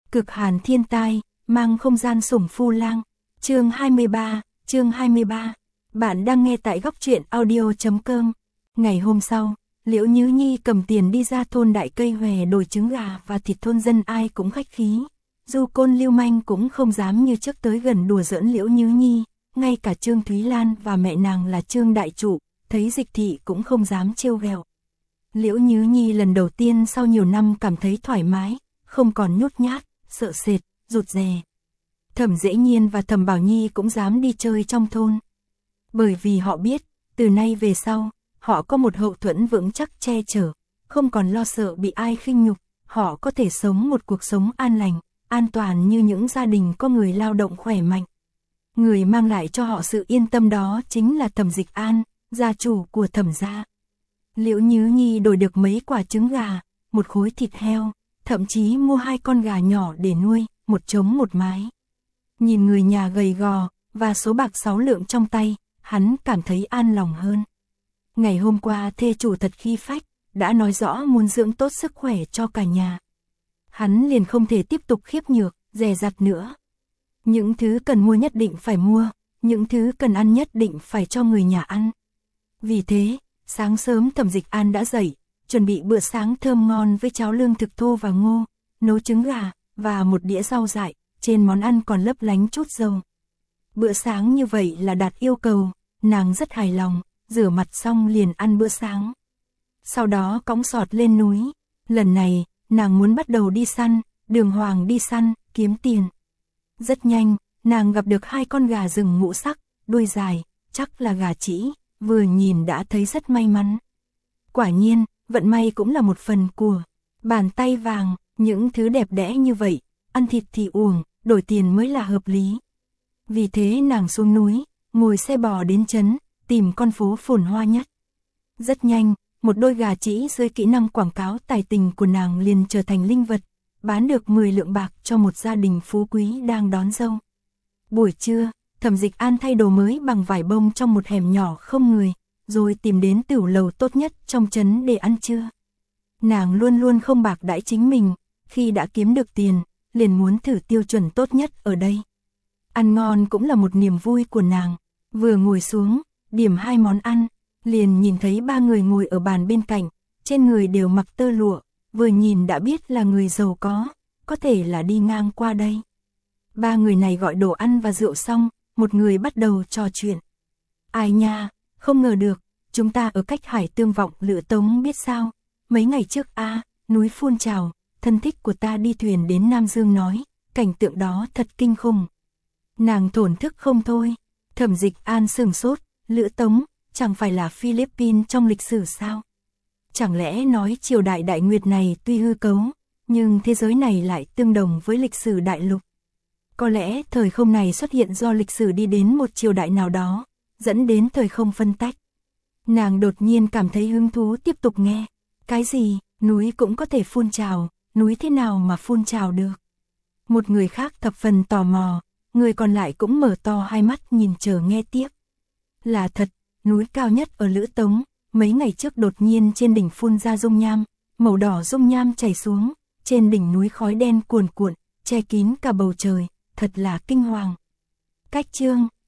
Cực hàn thiên tai, mang không gian sủng phu lang. Chương 23. Bạn đang nghe tại góc truyện audio.com. Ngày hôm sau, Liễu Nhứ Nhi cầm tiền đi ra thôn Đại Cây Hòe đổi trứng gà và thịt, thôn dân ai cũng khách khí. Du Côn lưu manh cũng không dám như trước tới gần đùa giỡn Liễu Nhứ Nhi, ngay cả Trương Thúy Lan và mẹ nàng là Trương Đại Trụ, thấy Dịch Thị cũng không dám trêu ghẹo. Liễu Nhứ Nhi lần đầu tiên sau nhiều năm cảm thấy thoải mái, không còn nhút nhát, sợ sệt, rụt rè. Thẩm Dễ Nhiên và Thẩm Bảo Nhi cũng dám đi chơi trong thôn. Bởi vì họ biết, từ nay về sau, họ có một hậu thuẫn vững chắc che chở, không còn lo sợ bị ai khinh nhục, họ có thể sống một cuộc sống an lành, an toàn như những gia đình có người lao động khỏe mạnh. Người mang lại cho họ sự yên tâm đó chính là Thẩm Dịch An, gia chủ của Thẩm gia. Liễu Nhứ Nhi đổi được mấy quả trứng gà, một khối thịt heo, thậm chí mua 2 con gà nhỏ để nuôi, một trống một mái. Nhìn người nhà gầy gò, và số bạc 6 lượng trong tay, hắn cảm thấy an lòng hơn. Ngày hôm qua thê chủ thật khí phách, đã nói rõ muốn dưỡng tốt sức khỏe cho cả nhà. Hắn liền không thể tiếp tục khiếp nhược, dè dặt nữa. Những thứ cần mua nhất định phải mua, những thứ cần ăn nhất định phải cho người nhà ăn. Vì thế, sáng sớm Thẩm Dịch An đã dậy, chuẩn bị bữa sáng thơm ngon với cháo lương thực thô và ngô, nấu trứng gà, và một đĩa rau dại, trên món ăn còn lấp lánh chút dầu. Bữa sáng như vậy là đạt yêu cầu, nàng rất hài lòng, rửa mặt xong liền ăn bữa sáng. Sau đó cõng sọt lên núi, lần này, nàng muốn bắt đầu đi săn, đường hoàng đi săn, kiếm tiền. Rất nhanh, nàng gặp được 2 con gà rừng ngũ sắc, đuôi dài, chắc là gà trĩ, vừa nhìn đã thấy rất may mắn. Quả nhiên, vận may cũng là một phần của bàn tay vàng, những thứ đẹp đẽ như vậy, ăn thịt thì uổng, đổi tiền mới là hợp lý. Vì thế nàng xuống núi, ngồi xe bò đến trấn, tìm con phố phồn hoa nhất. Rất nhanh, một đôi gà trĩ dưới kỹ năng quảng cáo tài tình của nàng liền trở thành linh vật, bán được 10 lượng bạc cho một gia đình phú quý đang đón dâu. Buổi trưa, Thẩm Dịch An thay đồ mới bằng vải bông trong một hẻm nhỏ không người, rồi tìm đến tửu lầu tốt nhất trong trấn để ăn trưa. Nàng luôn luôn không bạc đãi chính mình, khi đã kiếm được tiền, liền muốn thử tiêu chuẩn tốt nhất ở đây. Ăn ngon cũng là một niềm vui của nàng, vừa ngồi xuống, điểm 2 món ăn, liền nhìn thấy 3 người ngồi ở bàn bên cạnh, trên người đều mặc tơ lụa, vừa nhìn đã biết là người giàu có thể là đi ngang qua đây. 3 người này gọi đồ ăn và rượu xong, một người bắt đầu trò chuyện. Ai nha, không ngờ được, chúng ta ở cách Hải Tương Vọng Lữ Tống biết sao, mấy ngày trước núi phun trào, thân thích của ta đi thuyền đến Nam Dương nói, cảnh tượng đó thật kinh khủng. Nàng thổn thức không thôi. Thẩm Dịch An sửng sốt, Lữ Tống, chẳng phải là Philippines trong lịch sử sao? Chẳng lẽ nói triều đại Đại Nguyệt này tuy hư cấu, nhưng thế giới này lại tương đồng với lịch sử đại lục. Có lẽ thời không này xuất hiện do lịch sử đi đến một triều đại nào đó, dẫn đến thời không phân tách. Nàng đột nhiên cảm thấy hứng thú tiếp tục nghe. Cái gì, núi cũng có thể phun trào, núi thế nào mà phun trào được? Một người khác thập phần tò mò, người còn lại cũng mở to hai mắt nhìn chờ nghe tiếp. Là thật, núi cao nhất ở Lữ Tống, mấy ngày trước đột nhiên trên đỉnh phun ra dung nham, màu đỏ dung nham chảy xuống, trên đỉnh núi khói đen cuồn cuộn, che kín cả bầu trời, thật là kinh hoàng. Cách chương